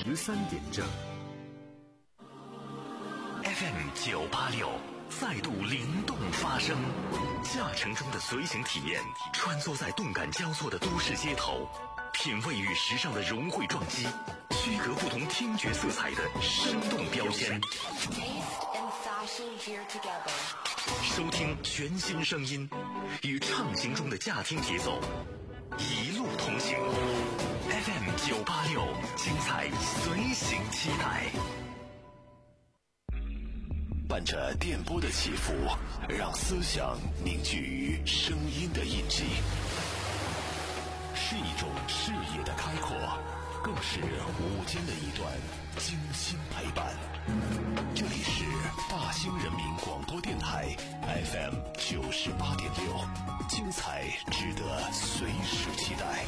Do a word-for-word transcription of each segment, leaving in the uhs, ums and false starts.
十三点正。 F M 九八六再度灵动发声，驾乘中的随行体验，穿梭在动感交错的都市街头，品味与时尚的融汇撞击，区隔不同听觉色彩的生动标签。收听全新声音，与畅行中的驾听节奏，一路同行。F M 九八六，精彩随行期待。 伴着电波的起伏，让思想凝聚于声音的印记，是一种视野的开阔，更是午间的一段精心陪伴。这里是大兴人民广播电台 F M 九十八点六，精彩值得随时期待。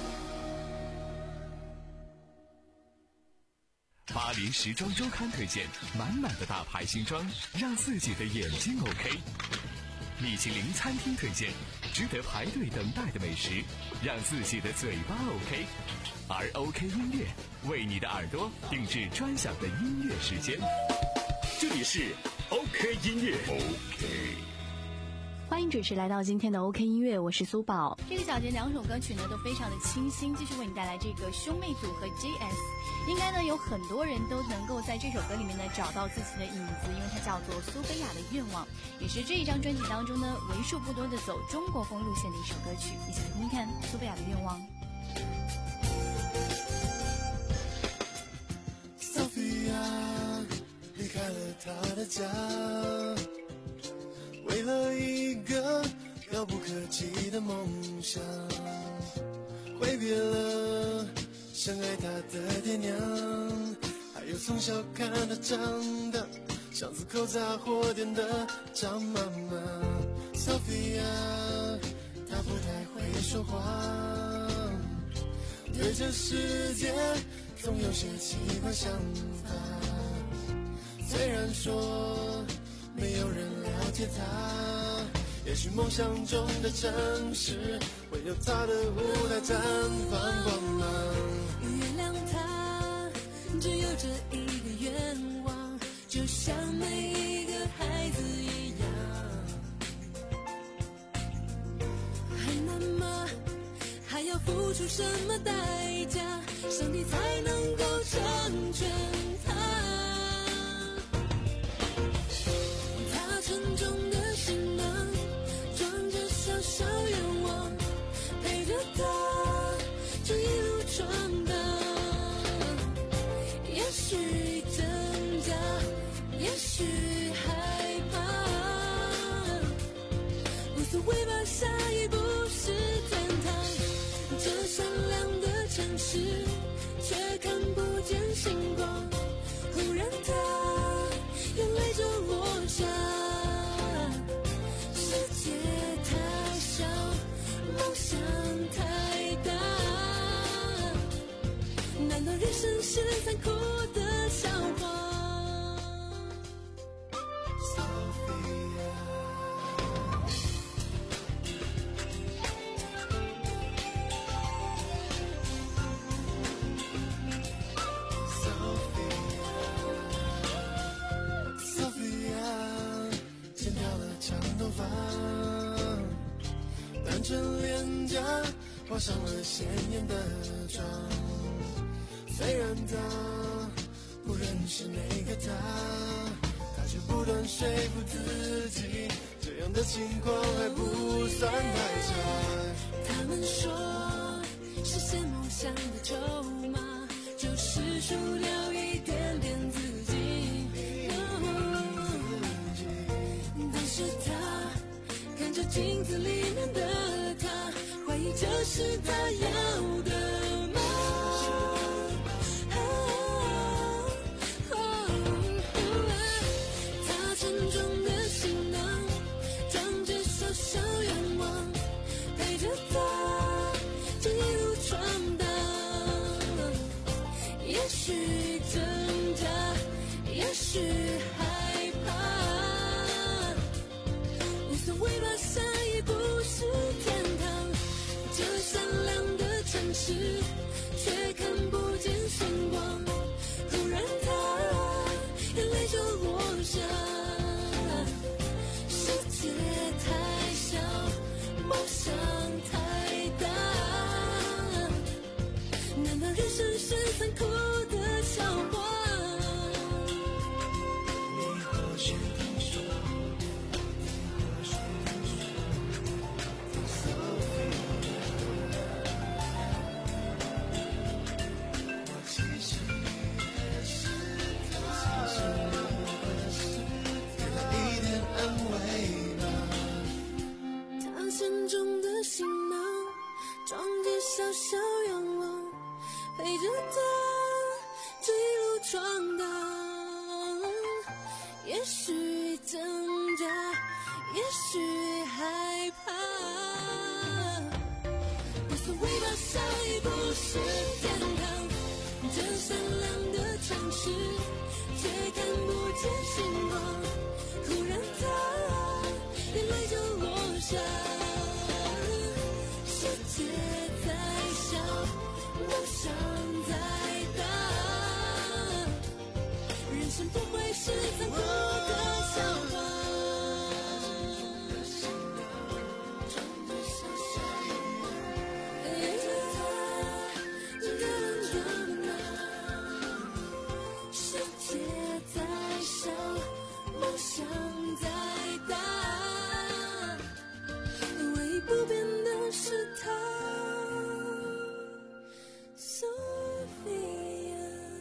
巴黎时装周刊推荐满满的大牌新装，让自己的眼睛 OK。米其林餐厅推荐值得排队等待的美食，让自己的嘴巴 OK。而 OK 音乐为你的耳朵定制专享的音乐时间。这里是 OK 音乐 OK。 欢迎准时来到今天的 OK 音乐，我是苏宝。 这个小节两首歌曲呢都非常的清新，继续为你带来这个兄妹组合 J S。 应该呢有很多人都能够在这首歌里面呢找到自己的影子，因为它叫做苏菲亚的愿望，也是这一张专辑当中呢为数不多的走中国风路线的一首歌曲。一起来听听看苏菲亚的愿望。 Sophia 离开了她的家，为了一个遥不可及的梦想，挥别了深爱她的爹娘，还有从小看她长大像字口杂货店的张妈妈。 Sophia 她不太会说话，对这世界总有些奇怪想法，虽然说没有人了解他，也许梦想中的城市会有他的舞台绽放光芒。 原谅他只有这一个愿望，就像每一个孩子一样。还难吗？还要付出什么代价，上帝才能够成全他？他沉重的行囊装着小小愿望，陪着他这一路闯荡。也许挣扎，也许害怕，无所谓吧，下一步是天堂。这善良的城市却看不见星光，忽然他眼泪就落下。世界太小，梦想太大，难道人生是残酷的笑话？ 单纯脸颊画上了鲜艳的妆，虽然他不认识那个他，他却不断说服自己，这样的情况还不算太差。 他们说实现梦想的筹码就是输掉一点点自己，但是他看着镜子里面的他，怀疑这是他要的吗？他沉重的行囊装着小小愿望，陪着他这一路闯荡。也许挣扎，也许害怕，无所谓吧，下一步是天堂。这善良的城市却看不见星光， 时，却看不见星光。忽然它眼泪就落下，世界在小，梦想在大，人生不会是残酷的笑话。世界在小，梦想在大，唯一不变的是他，索菲亚。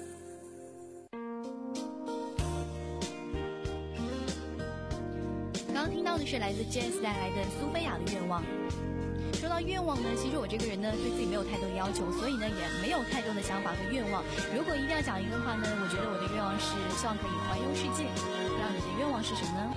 刚刚听到的是来自 J S 带来的苏菲亚的愿望。说到愿望呢，其实我这个人呢对自己没有太多的要求，所以呢也没有太多的想法和愿望。如果一定要讲一个话呢，我觉得我的愿望是希望可以环游世界。不知道你的愿望是什么呢？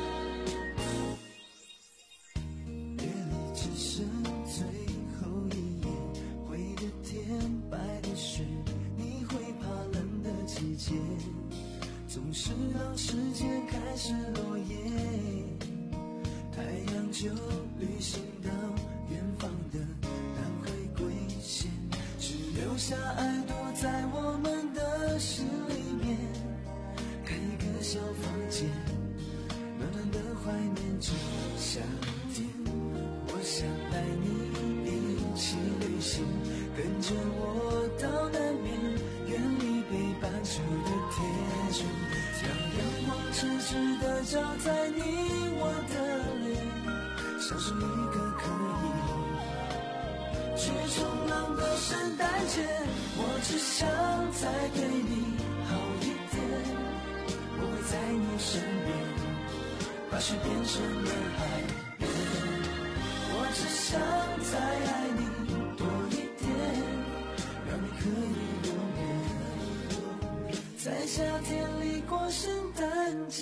夜里只剩最后一眼，灰的天，白的雪，你会怕冷的季节，总是让时间开始落叶，太阳就旅行到远方的南回归线，只留下爱躲在我们的心里面，开一个小房间，暖暖的怀念着夏天。我想带你一起旅行，跟着我到南边，远离北半球的铁柱，让阳光直直地照在你我的脸，像是一个可以去冲浪的圣诞节。我只想再对你好一点，我会在你身边，把雪变成了海边。我只想再爱你多一点，让你可以永远在夏天里过圣诞节。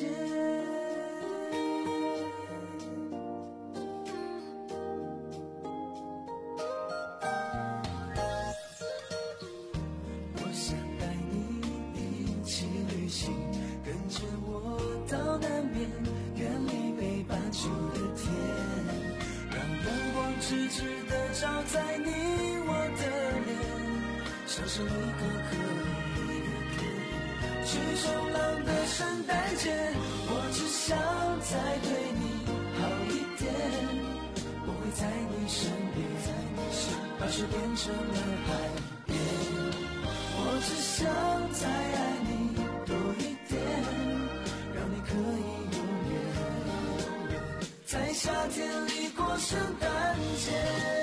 直直地照在你我的脸，像是一个可以去冲浪的圣诞节。我只想再对你好一点，我会在你身边，把雪变成了海边。我只想再爱你多一点，让你可以永远在夏天里过圣诞节。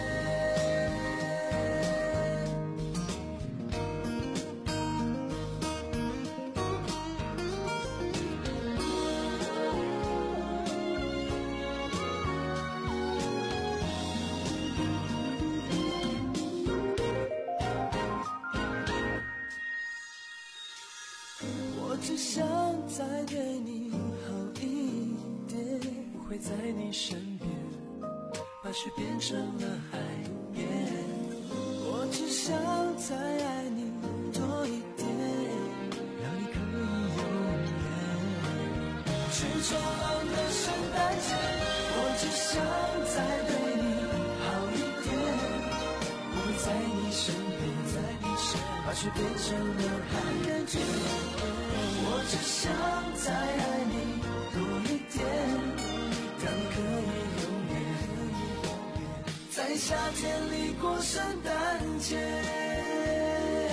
我只想再对你好一点，我会在你身边，把雪变成了海边。我只想再爱你多一点，让你可以永远去冲浪的圣诞节。我只想再对你好一点，我会在你身边，在你身边，把雪变成了海边。我只想再爱你多一点，让你可以永远在夏天里过圣诞节。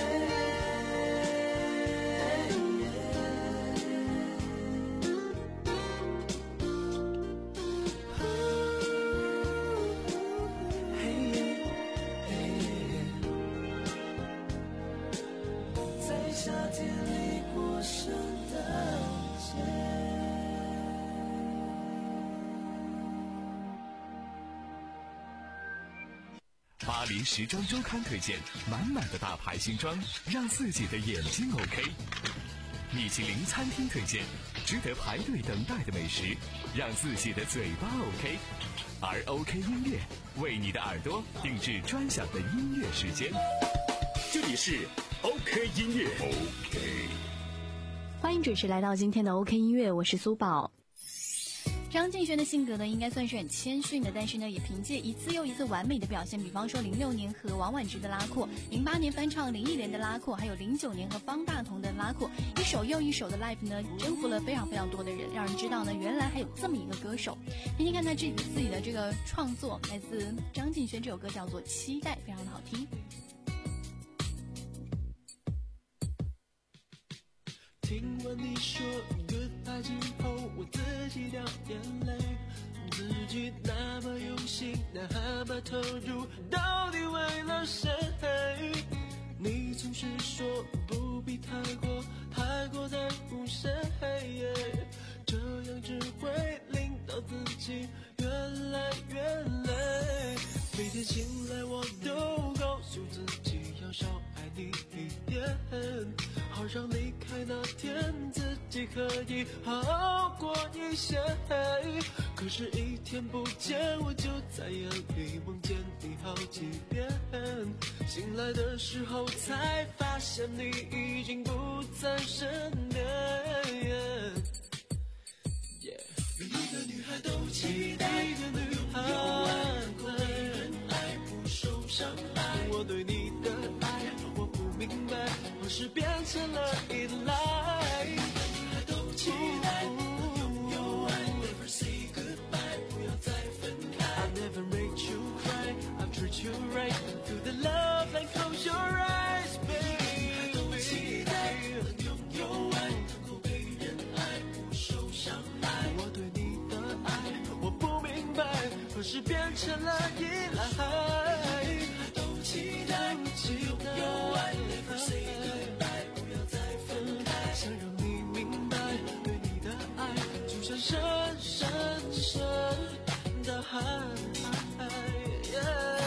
在夏天里过圣诞节。 巴黎时装周刊推荐满满的大牌新装，让自己的眼睛 OK。米其林餐厅推荐值得排队等待的美食，让自己的嘴巴 OK。而 OK 音乐为你的耳朵定制专享的音乐时间。 这里是 OK 音乐 OK。 迎准时来到今天的 OK 音乐，我是苏宝。 张敬轩的性格呢，应该算是很谦逊的，但是呢，也凭借一次又一次完美的表现，比方说零六年和王菀之的《拉阔》，零八年翻唱林忆莲的《拉阔》，还有零九年和方大同的《拉阔》，一首又一首的 live 呢，征服了非常非常多的人，让人知道呢，原来还有这么一个歌手。听听看他自己自己的这个创作，来自张敬轩，这首歌叫做《期待》，非常的好听。 听完你说 goodbye 之后，我自己掉眼泪，自己那么用心，那么投入，到底为了谁？你总是说不必太过太过在乎谁，这样只会令到自己越来越累。每天醒来我都告诉自己要少爱你一点，好让离开那天自己可以好过一些。可是一天不见，我就在夜里梦见你好几遍，醒来的时候才发现你已经不在身边。yeah. 每一个女孩都期待，每一个女孩能被人爱不受伤害。我对你的爱，我不明白，何时变成了依赖。每一个女孩都期待能拥有爱 ，Never say goodbye， 不要再分开。I never made you cry， I treat you right through the love and close your eyes， baby。都期待能拥有爱，能够被人爱不受伤害。我对你的爱，我不明白，何时变成了依赖。都期待能拥有爱 ，Never say goodbye， 不要再分开。想让你明白，对你的爱就像深深深的海。yeah。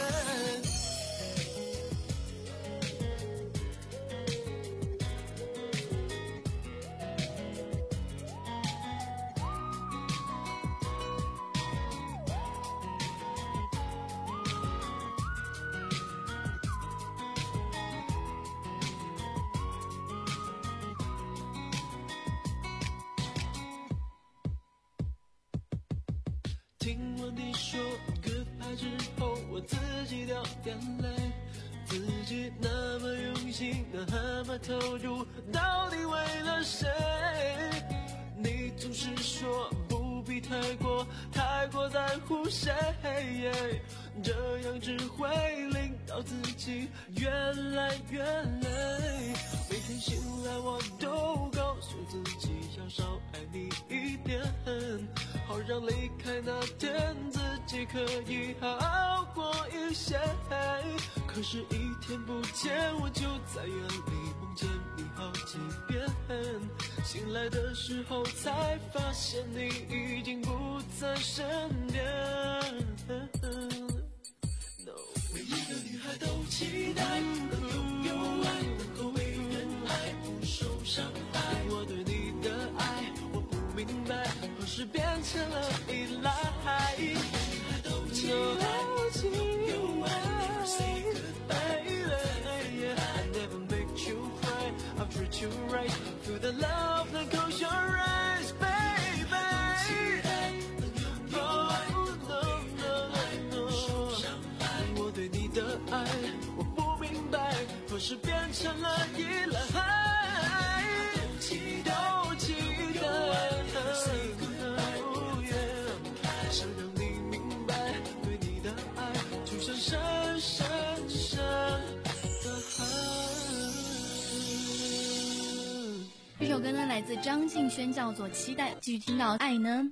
听完你说 goodbye 之后，我自己掉眼泪，自己那么用心，那么投入，到底为了谁？你总是说不必太过太过在乎谁，这样只会令到自己越来越累。每天醒来我都告诉自己要少爱你一点，好让离开那天自己可以好过一些。可是一天不见，我就在夜里梦见你好几遍，醒来的时候才发现你已经不在身边。no。 每一个女孩都期待能拥有爱，能够被人爱不受伤害。我对你的爱，我不明白，何时变成了依赖。每一个女孩都期待能拥有爱 ，Never say goodbye。I never make you cry, I'll treat you right through the love that close your eyes, baby。期待能拥有爱，能够被人爱不受伤害。我对你的爱，我不明白，何时变成了依赖。都期待，都期待。想让你明白，对你的爱就像深深深的海。 这首歌呢来自张敬轩，叫做《期待》。继续听到爱呢。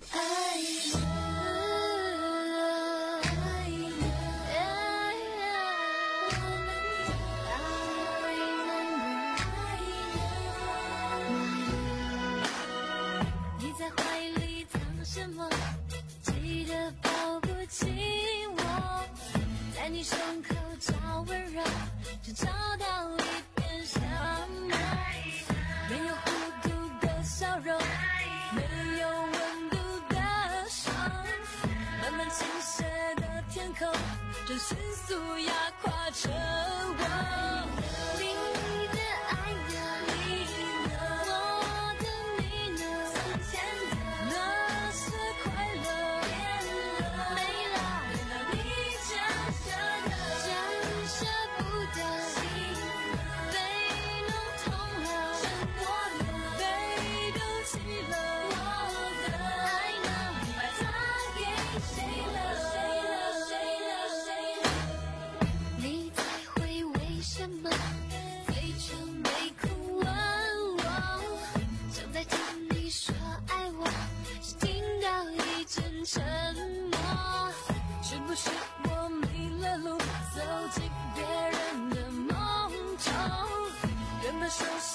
你在怀里藏什么？记得抱不紧我，在你胸口找温柔，只找到一片沙漠。没有弧度的笑容，没有温度的手，慢慢倾斜的天空，正迅速压垮着我。你的爱呀，你的我的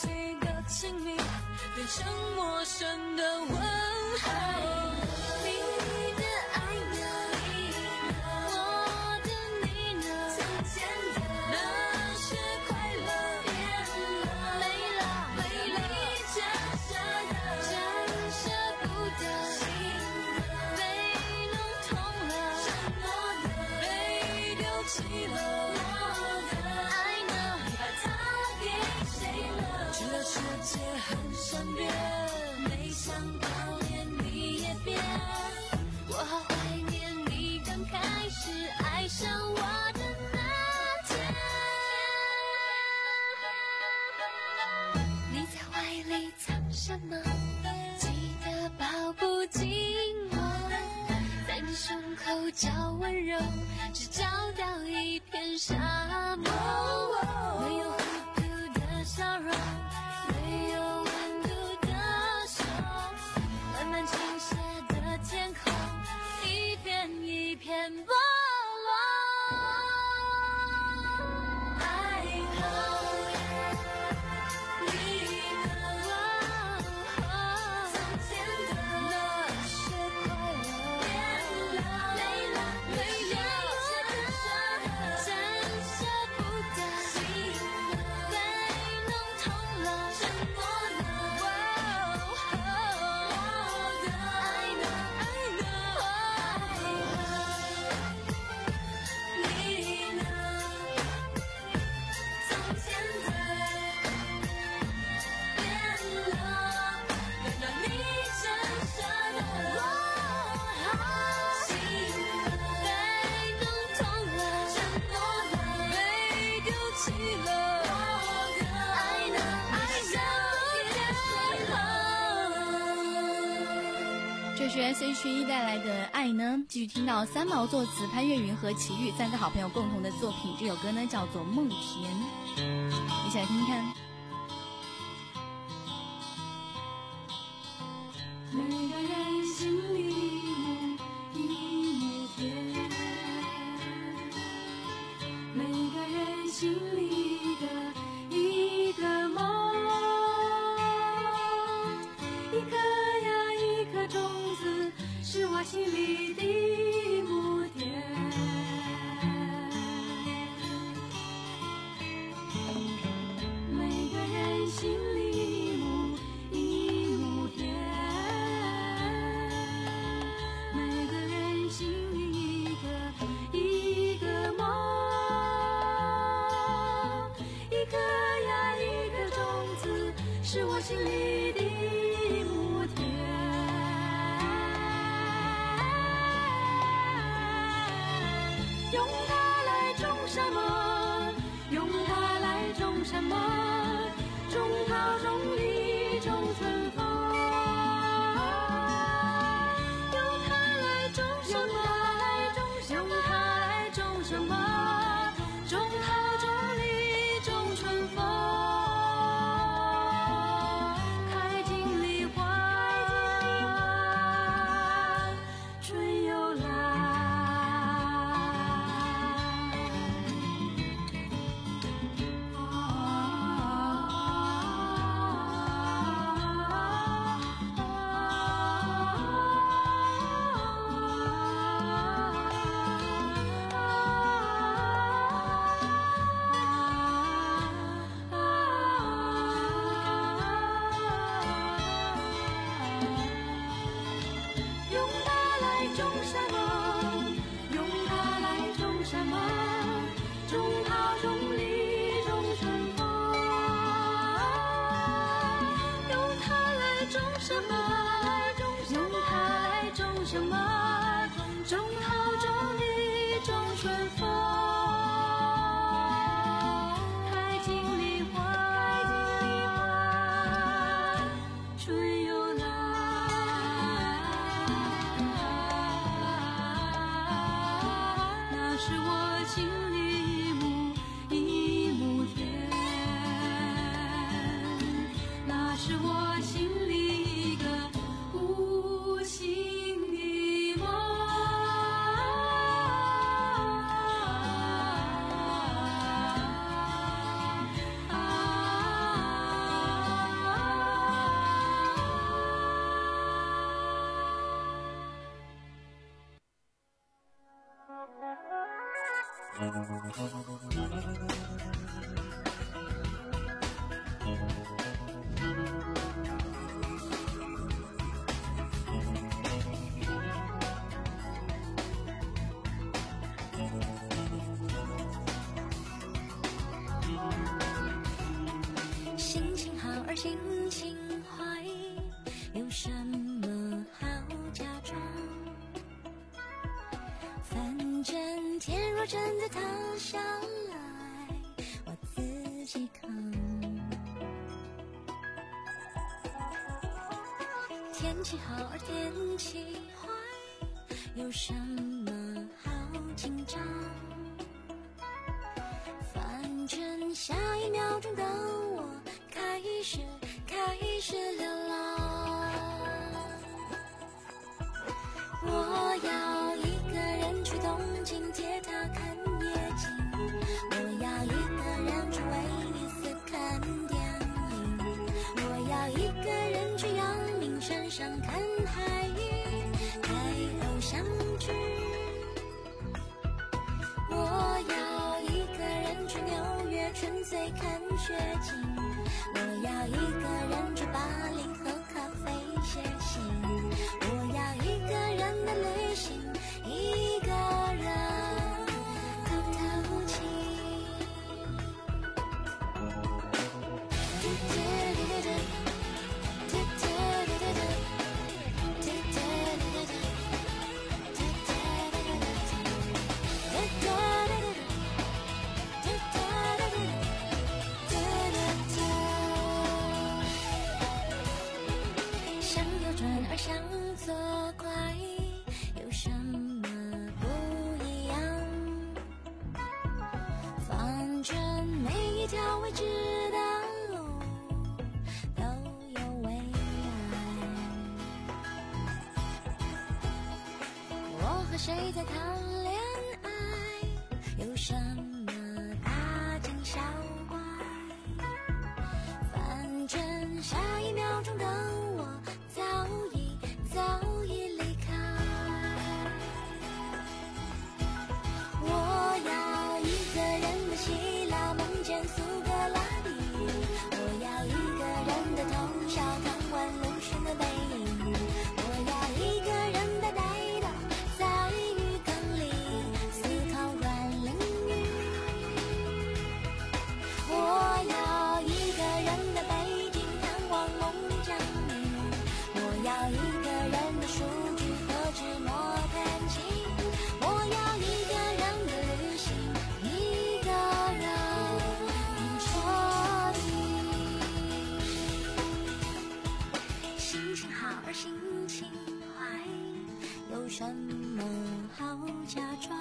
谁的亲密变成陌生的问候。你的爱呢？我的你呢？从前的那些快乐变了，没了，没了，你假设的，假设不得，心被弄痛了，沉默的被丢弃了，我的爱呢？你把它给谁了？知道世界很善变，没想到连你也变，我好怀念你刚开始爱上我的那天。你在怀里藏什么？记得抱不紧我，在你胸口找温柔，只找到一片沙漠。没有糊涂的笑容，没有温度的手，慢慢倾斜的天空，一片一片剥落。爱后你呢？从前的那些快乐变了，没了，没了，暂舍不得，心被弄痛了，沉默了，我的爱呢？爱呢？你呢？从前的变了，难道你真舍得？心被弄痛了，沉默了，被丢弃了，我的爱呢？爱呢？ 这是 S H E 带来的爱呢，继续听到三毛作词，潘越云和齐豫三个好朋友共同的作品，这首歌呢叫做《梦田》，一起来听听看。 每个人心里有一亩田，每个人心里的一个梦，一颗呀一颗种子，是我心里的一亩田。每个人心里有一亩田，每个人心里一个一个梦，一颗呀一颗种子，是我心里的一亩田。用它来种什么？用它来种什么？种桃，种李，种春风。用它来种什么？用它来种什么？种桃，种李，种春风。开尽梨花，春又来。啊心情好而心情坏，有什么好假装？反正天若真的塌下来，我自己扛。天气好而天气坏，有什么好紧张？反正下一秒钟的我开始开始流浪。我要一个人去东京铁塔看夜景，我要一个人去威尼斯看电影，我要一个人去阳明山上看海鱼，拍偶像剧。我要一个人去纽约纯粹看雪景，我要一个人去巴黎喝咖啡写信，我要一个人的旅行，一个人透透气。向右转而向左拐，有什么不一样？反正每一条未知的路都有未来。我和谁在谈恋爱？有什么大惊小怪？反正下一秒钟的我早已早已离开。我要一个人的希腊梦见苏格拉底，我要一个人的通宵看完鲁迅的背影，我要一个人呆呆的在浴缸里思考阮玲玉，我要一个人的北京看望孟姜女，我要一个人的数据和纸墨弹琴，我要一个人的旅行，一个人彻底。心情好而心情坏，有什么好假装？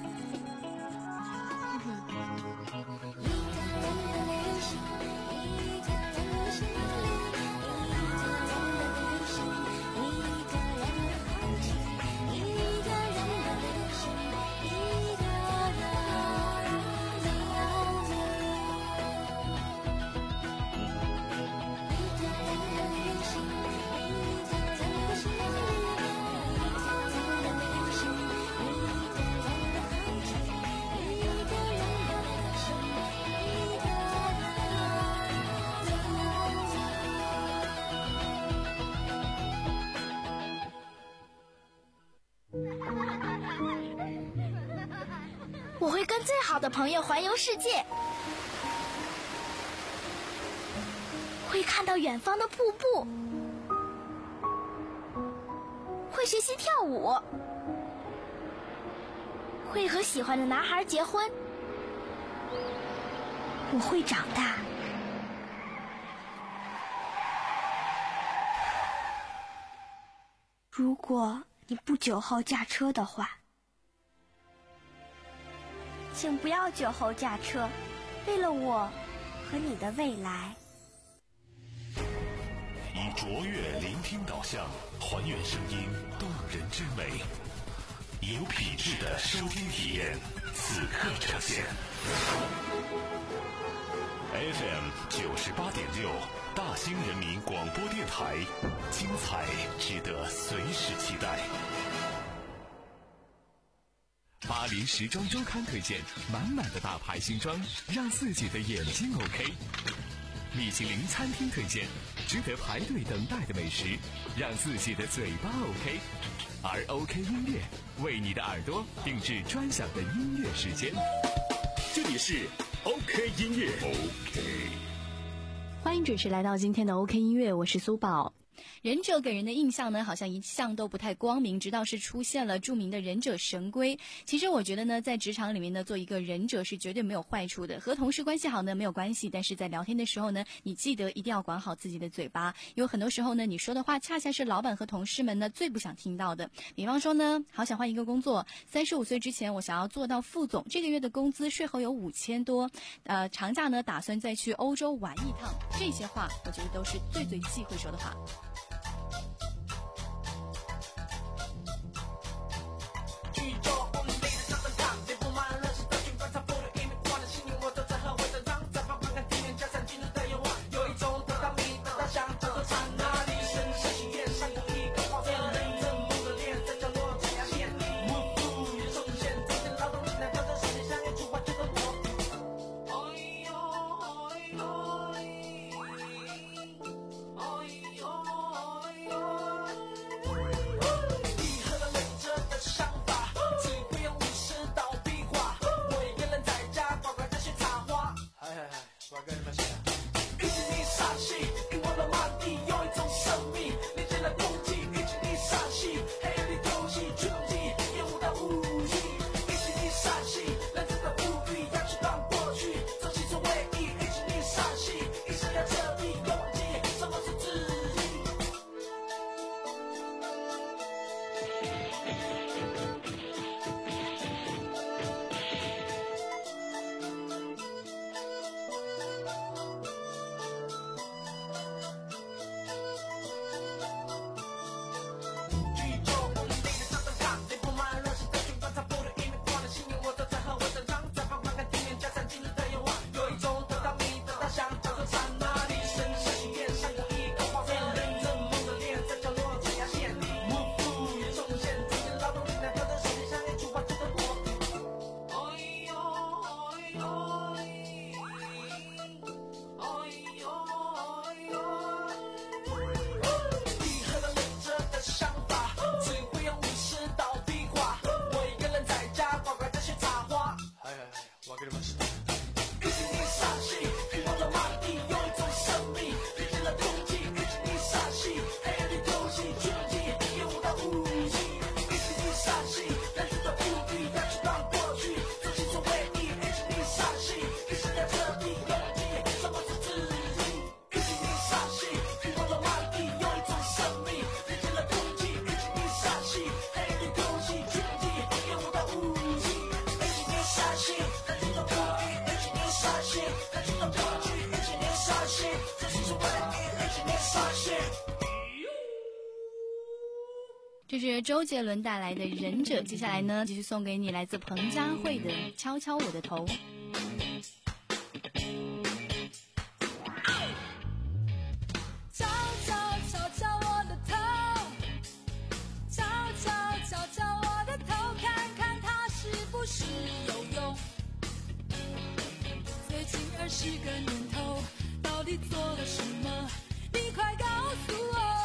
一个人的旅行，一个人的心里，一个人的旅行，一个人的好奇，一个人的旅行，一个人的样子。一个人的旅行，一个人的心里，一个人的旅行，一个人的好奇，一个人的旅行，一个人的样子。 我会跟最好的朋友环游世界，会看到远方的瀑布，会学习跳舞，会和喜欢的男孩结婚。我会长大。如果你不酒后驾车的话，请不要酒后驾车，为了我和你的未来。 以卓越聆听导向，还原声音动人之美，有品质的收听体验，此刻呈现。F M 九十八点六，大兴人民广播电台，精彩值得随时期待。 巴黎时装周刊推荐满满的大牌新装，让自己的眼睛 OK。米其林餐厅推荐值得排队等待的美食，让自己的嘴巴 OK。而 OK 音乐为你的耳朵定制专享的音乐时间。 这里是 OK 音乐 OK。 欢迎准时来到今天的 OK 音乐，我是苏宝。 忍者给人的印象呢，好像一向都不太光明，直到是出现了著名的忍者神龟。其实我觉得呢，在职场里面呢，做一个忍者是绝对没有坏处的。和同事关系好呢没有关系，但是在聊天的时候呢，你记得一定要管好自己的嘴巴。有很多时候呢，你说的话恰恰是老板和同事们呢最不想听到的。比方说呢，好想换一个工作，三十五岁之前我想要做到副总，这个月的工资税后有五千多，呃，长假呢打算再去欧洲玩一趟。这些话我觉得都是最最忌讳说的话。这是周杰伦带来的《忍者》，接下来呢，继续送给你来自彭佳慧的《敲敲我的头》。 敲敲敲敲我的头，敲敲敲敲我的头，看看它是不是有用。最近二十个年头，到底做了什么？你快告诉我。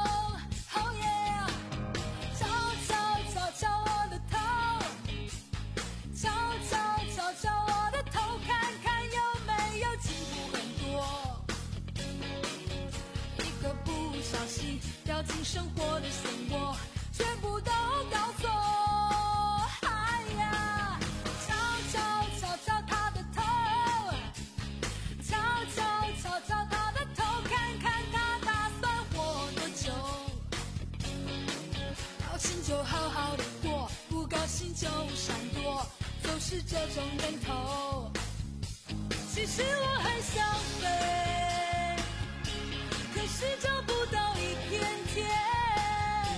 敲我的头，敲敲敲敲我的头，看看有没有进步很多。一个不小心掉进生活的漩涡，全部都搞错。哎呀，敲敲敲敲他的头，敲敲敲敲他的头，看看他打算活多久。高兴就好好的过，不高兴就闪躲，就是这种人头。其实我很想飞，可是找不到一片天。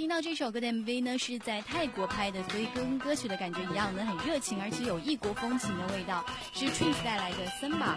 听到这首歌的 M V 呢是在泰国拍的，所以跟歌曲的感觉一样呢，很热情，而且有异国风情的味道，是 Twins 带来的 Samba。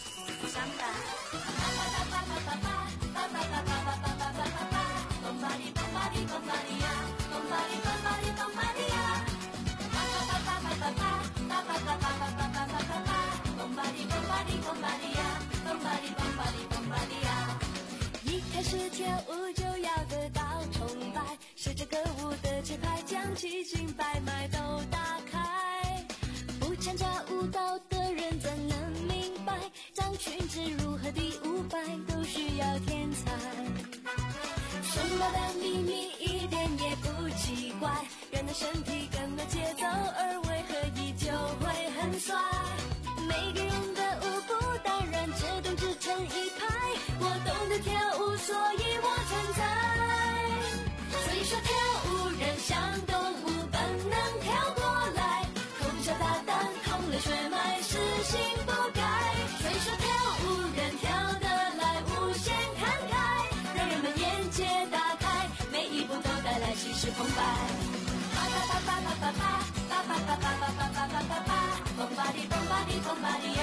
一开始跳舞就要得到崇拜，随着歌舞的节拍，将七情百脉都打开。不参加舞蹈的人怎能明白，张裙子如何第五百都需要天才。什么的秘密一点也不奇怪，人的身体跟了节奏，而为何依旧会很帅。每个人的舞步当然自动自成一派，我懂得跳舞，所以我存在。所以说跳舞人像动物本能跳过来，口角大胆，痛了血脉，死性不改。所以说跳舞人跳得来无限慷慨，让人们眼界打开，每一步都带来气势澎湃。啪啪啪啪啪啪啪啪啪啪啪啪啪啪啪啪，蹦吧哩蹦吧哩蹦吧哩呀。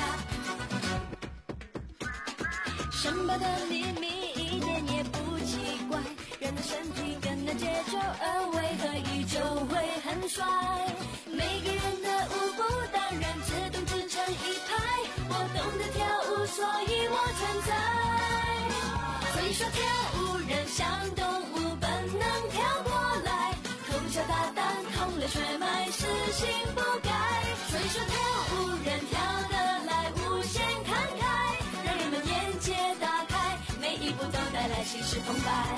什么的秘密一点也不奇怪，人的身体跟了节奏，而为何依旧会很帅。每个人的舞步当然自动自成一派，我懂得跳舞，所以我存在。所以说跳舞人像动物本能跳过来，口角大胆，痛了血脉，死性不改。所以说跳舞人跳得来无限慷慨，让人们眼界打开，每一步都带来气势澎湃。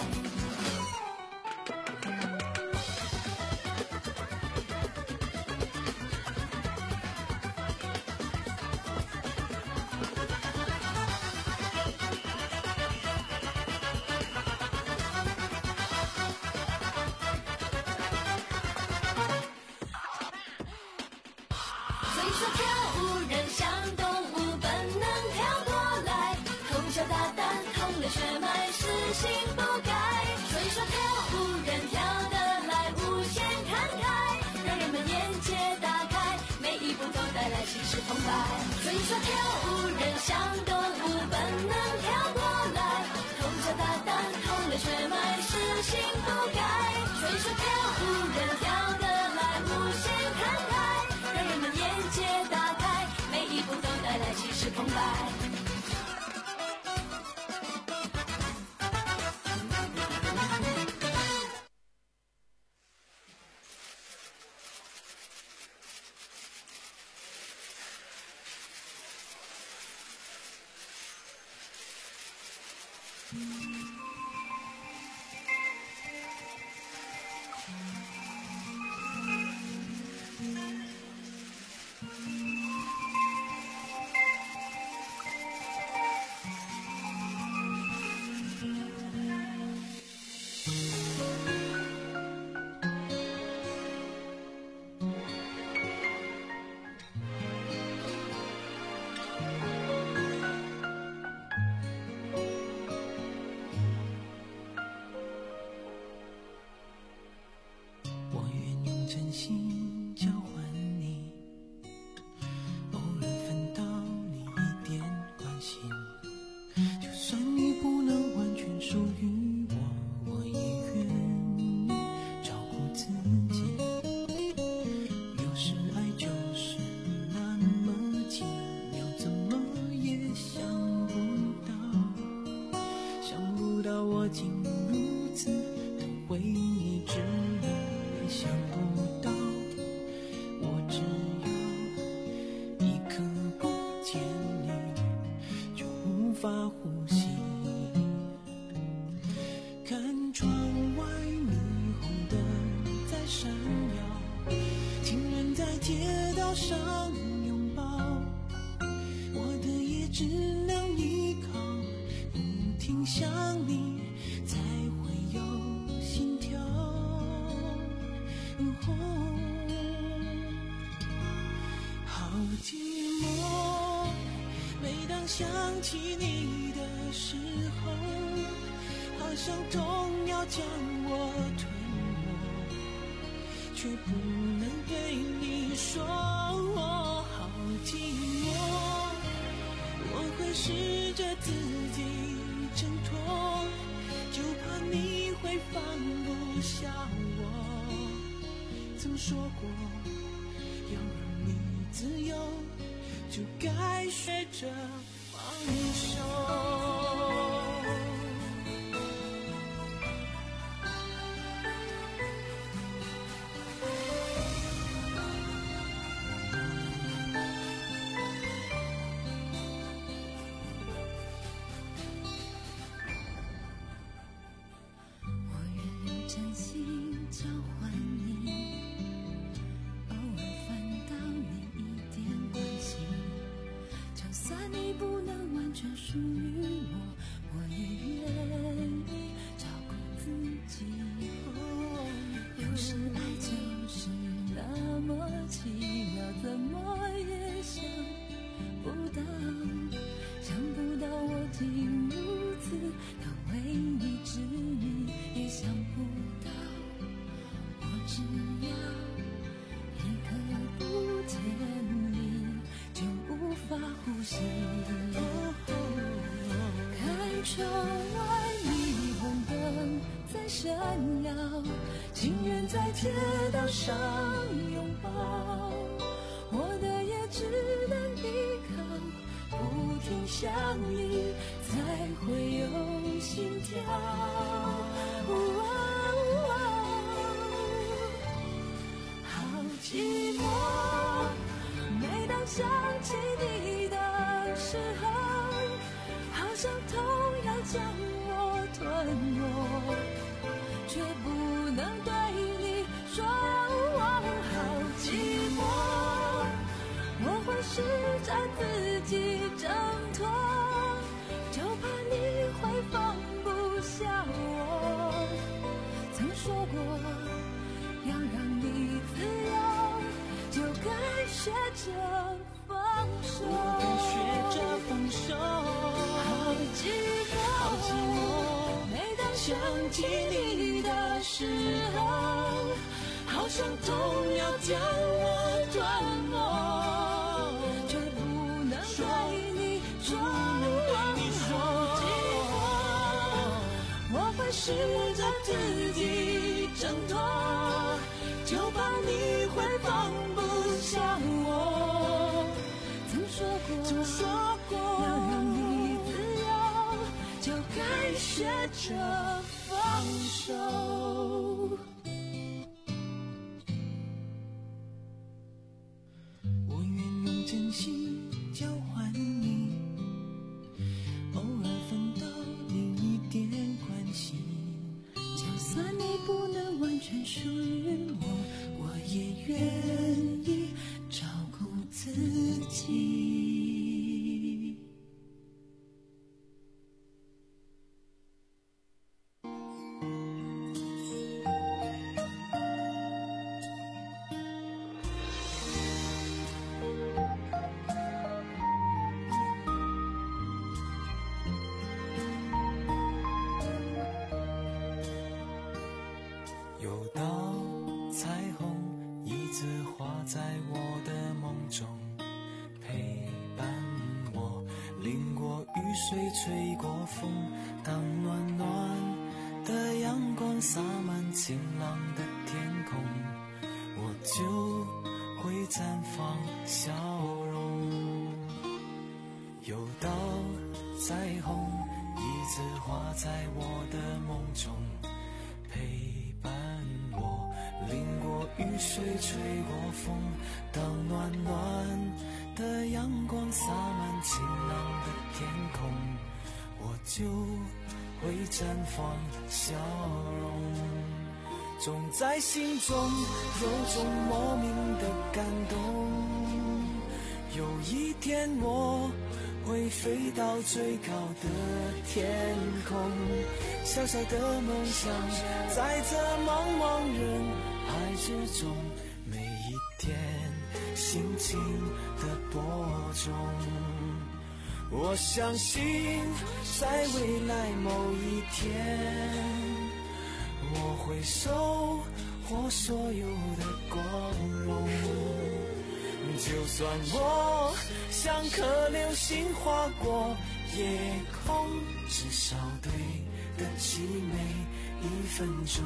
血脉死性不改，所以说跳舞人跳得来无限慷慨，让人们眼界打开，每一步都带来气势澎湃。所以说跳舞人像动物本能跳过来，口角大胆，痛了血脉，死性不改。所以说跳舞人跳得来无限慷慨，让人们眼界打开，每一步都带来气势澎湃。 真心交换你，偶尔分到你一点关心，就算你不能完全属于我，我也愿意照顾自己。有时爱就是那么奇妙，怎么也想不到，想不到我竟如此的为你执迷，也想不到我只要一刻不见你就无法呼吸。看窗外霓虹灯在闪耀，情人在街道上拥抱，我的也只能依靠不停想你才会有心跳。好寂寞，每当想起你的时候，好像痛要将我吞却不能对你说我好寂寞。我会试着自己挣脱，就怕你会放不下我。曾说过要让你自由，就该学着放手。 窗外霓虹灯在闪耀，情人在街道上拥抱，我的也只能依靠，不停想你才会有心跳。哦哦哦、好寂寞，每当想起你的时候，好像痛要将我吞没，却不能对你说我好寂寞。我会试着自己挣脱，就怕你会放不下我。曾说过要让你自由，就该学着放手， 该学着放手。 好寂寞， 好寂寞， 每当想起你的时候，好像痛要将我吞没， 却不能对你说好寂寞。 我会试着自己挣脱，就怕你会放不下我。曾说过， 曾说过要让你自由，就该学着放手。 我愿用真心交换你，偶尔分到你一点关心。 就算你不能完全属于我， 我也愿意照顾自己。有道彩虹一直画在我的梦中，陪伴我淋过雨水吹过风，当暖暖的阳光洒满晴朗的天空，我就会绽放笑容。有道彩虹一直画在我的梦中，陪伴我淋过雨水吹过风，当暖暖的阳光洒满晴朗的天空，我就会绽放笑容。总在心中有种莫名的感动，有一天我会飞到最高的天空，小小的梦想在这茫茫人海之中，每一天心情的播种。我相信在未来某一天，我会收或所有的光荣。就算我像颗流星划过夜空，至少对得起每一分钟。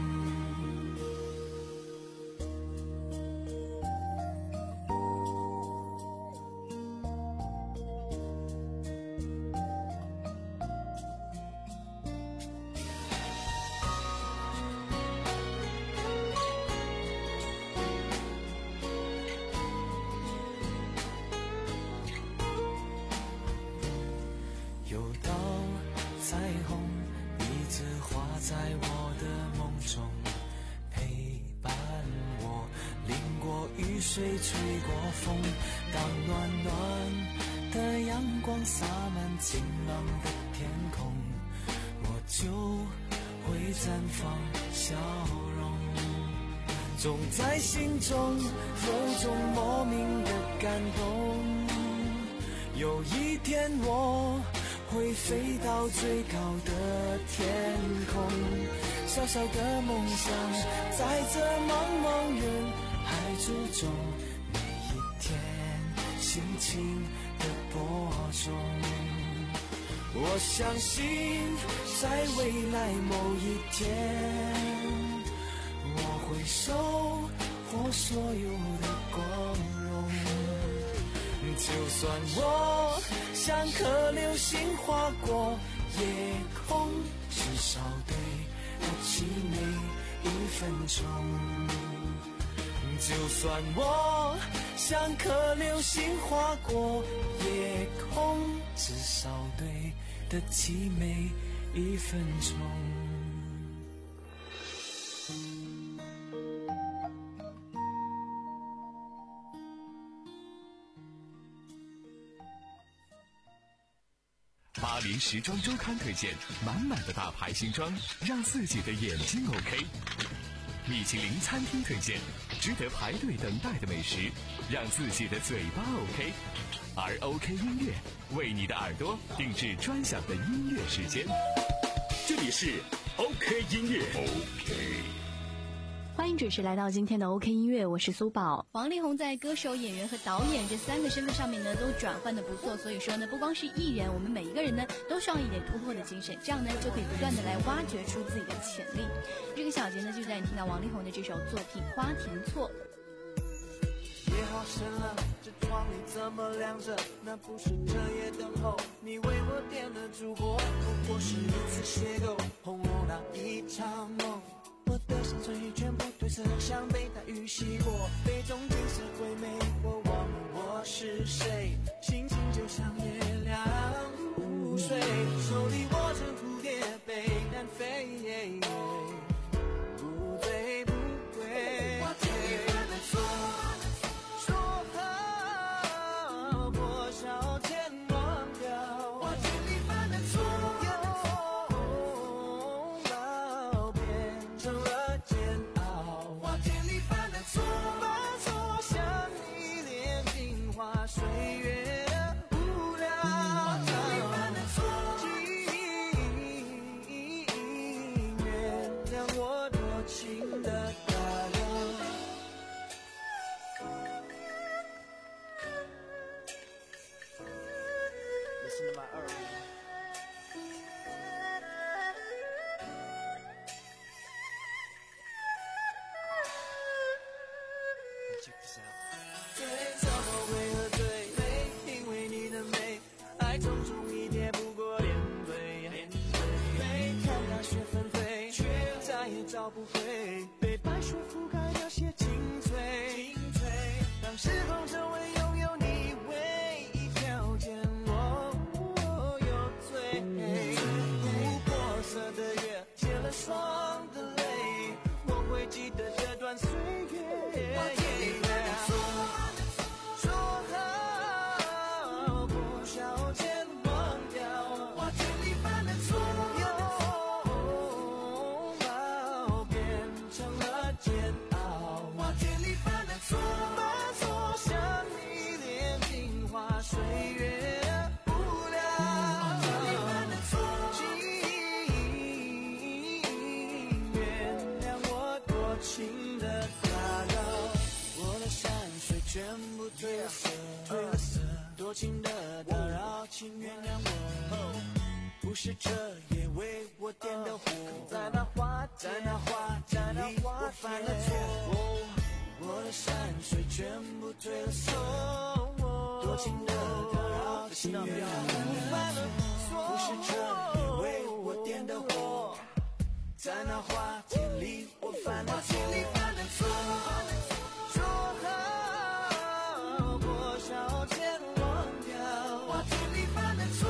有道彩虹一直画在我的梦中，陪伴我淋过雨水，吹过风。当暖暖的阳光洒满晴朗的天空，我就会绽放笑容。总在心中有种莫名的感动，有一天我会飞到最高的天空，小小的梦想在这茫茫人海之中，每一天心情的播种。我相信在未来某一天，我会收获所有的光荣。就算我像颗流星划过夜空，至少对得起每一分钟。就算我像颗流星划过夜空，至少对得起每一分钟。 巴黎时装周刊推荐满满的大牌新装，让自己的眼睛 OK。米其林餐厅推荐值得排队等待的美食，让自己的嘴巴 OK。而 OK 音乐为你的耳朵定制专享的音乐时间。 这里是 OK 音乐 OK。 欢迎准时来到今天的 OK 音乐，我是苏宝。 王力宏在歌手、演员和导演这三个身份上面呢，都转换的不错。所以说呢，不光是艺人，我们每一个人呢，都需要一点突破的精神，这样呢，就可以不断的来挖掘出自己的潜力。这个小节呢，就在你听到王力宏的这首作品《花田错》。 夜好深了，这窗里怎么亮着？那不是彻夜等候，你为我点了烛火。不过是一次邂逅，轰隆那一场梦。我的心碎全部褪色，像被大雨洗过，杯中景色鬼魅，我忘了我是谁，心情就像月亮无水，手里握着蝴蝶被单飞，不醉不归。我听你般的错，说好破晓前忘掉，我听你般的错，岁月的无聊，我听你般的错，原谅我多情的打扰。Listen to my early. Check this out. 对，怎么会喝醉？对，因为你的美，爱匆匆一瞥，不过点缀。对，看大雪纷飞，却再也找不回被白雪覆盖那些青翠。当时空成为拥有你唯一条件，我有罪。琥珀色的月，结了霜的泪，我会记得这段岁月。煎熬，花田里般的错，把错想全部褪了色，褪了色，多情的打扰，请原谅我。不是彻夜为我点的火，在那花在那花在那里我犯了错，我的山水全部褪了色，多情的打扰，请原谅我。不是彻夜为我点的火，在那花田里我犯了错，犯了错，说好过小天忘掉，花田里犯了错。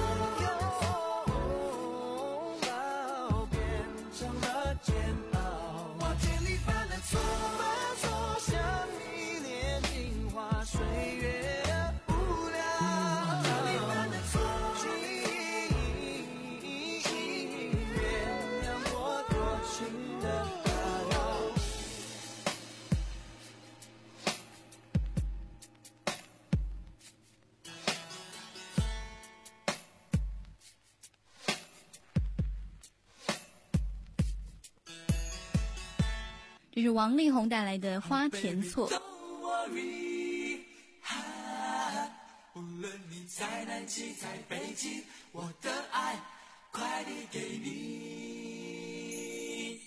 这是王力宏带来的《花田错》。 无论你在南极在北极，我的爱快递给你。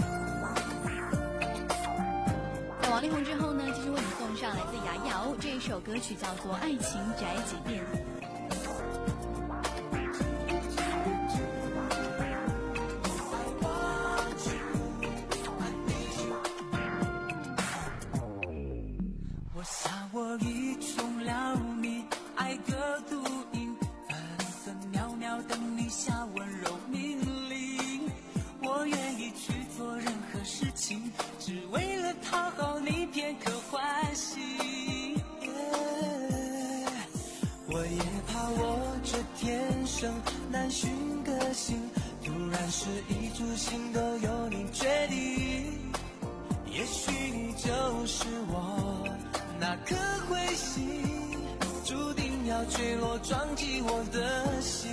在王力宏之后呢，继续为你送上来自雅瑶这一首歌曲，叫做《爱情宅急便》。 我想我已中了你爱的毒瘾，分分秒秒等你下温柔命令。我愿意去做任何事情，只为了讨好你片刻欢喜。Yeah, 我也怕我这天生难寻个性，突然是一株心都由你决定。也许你就是我那颗彗星，注定要坠落撞击我的心。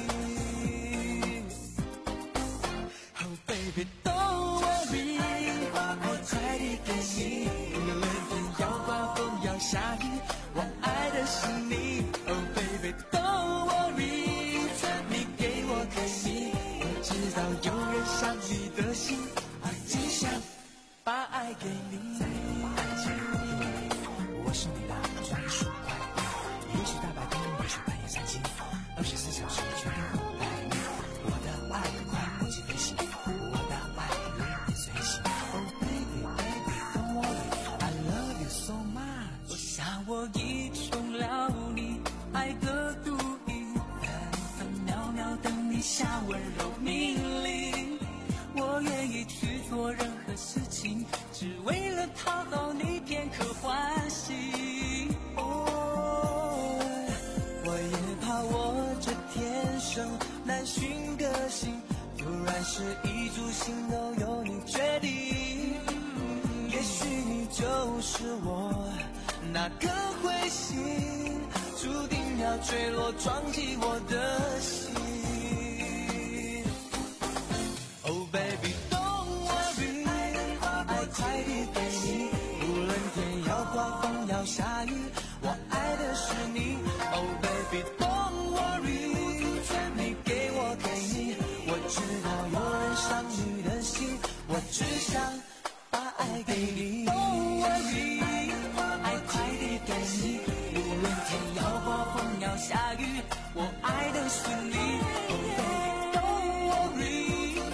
Oh baby don't worry， 我快递给你，无论天要刮风要下雨，我爱的是你。Oh baby don't worry， 你给我给你，我知道有人伤你的心，我只想把爱给你。我是你的专属快递，也许大白天，也许半夜三更，二十四小时全都等待你。我的爱快不及飞行，我的爱永远随行。Oh baby baby don't worry I love you so much。我想我已中了你爱的毒瘾，分分秒秒等你下温柔命令。我愿意去做任何事情，只为了讨好你片刻欢喜。哦，我也怕我这天生难寻个性，突然是一株心都由你决定。也许你就是我那颗彗星，注定要坠落撞击我的心。Oh baby don't worry， 爱快递给你，无论天要刮风要下雨，我爱的是你。Oh baby don't worry， 你给我给你，我知道有人伤你的心，我只想把爱给你。Don't worry， 爱快递给你，无论天要刮风要下雨，我爱的是你。Oh baby don't worry，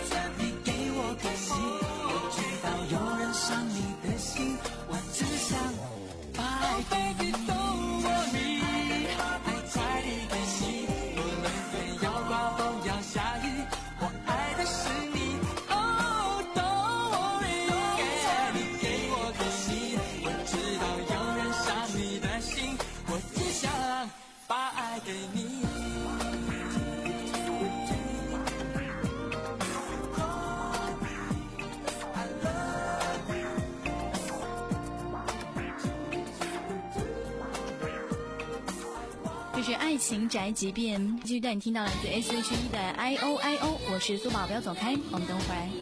伤你的心，我只想把爱给你。Don't worry， 爱快递给你，无论天要刮风要下雨，我爱的是你。Oh don't worry， 你给我给你，我知道有人伤你的心，我只想把爱给你。 这是爱情宅急便，继续带你听到来自 S H E 的 I O I O， 我是苏宝，不要走开，我们等会儿。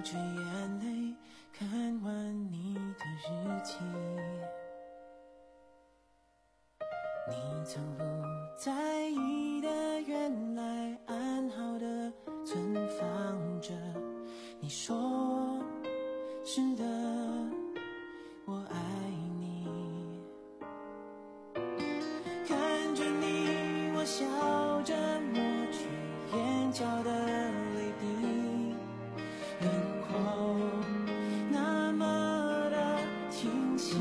着眼泪看完你的日记。你从不在意的，原来安好的存放着。你说是的，我爱你。看着你，我笑着抹去眼角的泪滴，轮廓那么的清晰。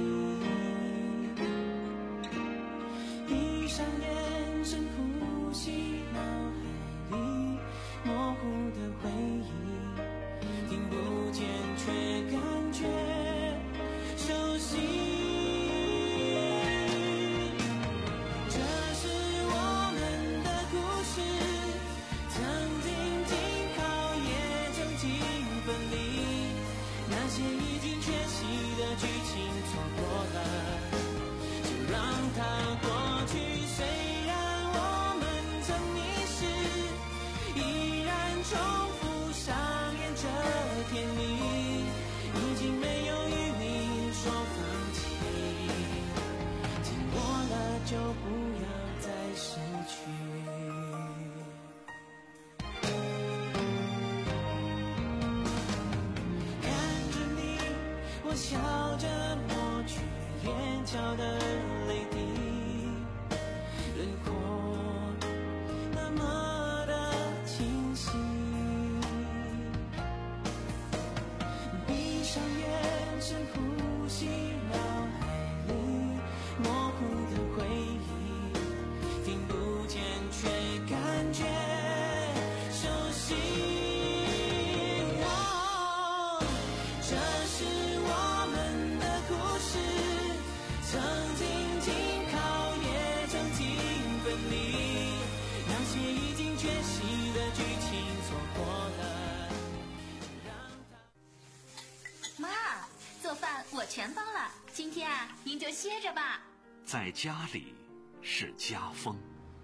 闭上眼，深呼吸，脑海里模糊的回忆，听不见却感觉熟悉。这是我们的故事，曾经紧靠也曾经分离，那些已经缺席的剧情错过了，就让它过去。虽然我们曾迷失，依然重复上演着甜蜜，已经没有余力说放弃，经过了就不要再失去。看着你，我笑着抹去眼角的泪滴，轮廓那么的清晰。闭上眼，深呼吸，脑海里模糊的回忆，听不见却感觉熟悉。哦，这是我们的故事，曾经紧靠也曾经分离，那些已经缺席的剧情错过了，让它妈，做饭我全包了，今天啊，您就歇着吧。 在家里是家风，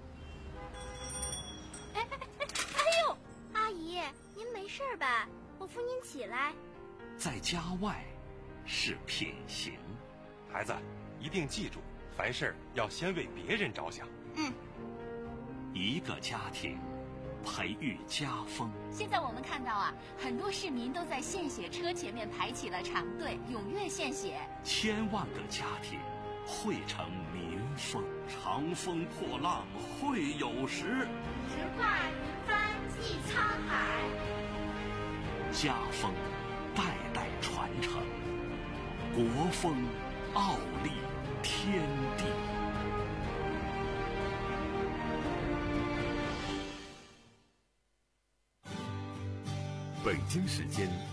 哎哎哎哎呦，阿姨，您没事吧？我扶您起来。 在家外是品行。 孩子，一定记住，凡事要先为别人着想。 嗯， 一个家庭培育家风。 现在我们看到啊，很多市民都在献血车前面排起了长队，踊跃献血。 千万个家庭汇成民风，长风破浪会有时， 直挂云帆济沧海。 家风代代传承，国风傲立天地。 北京时间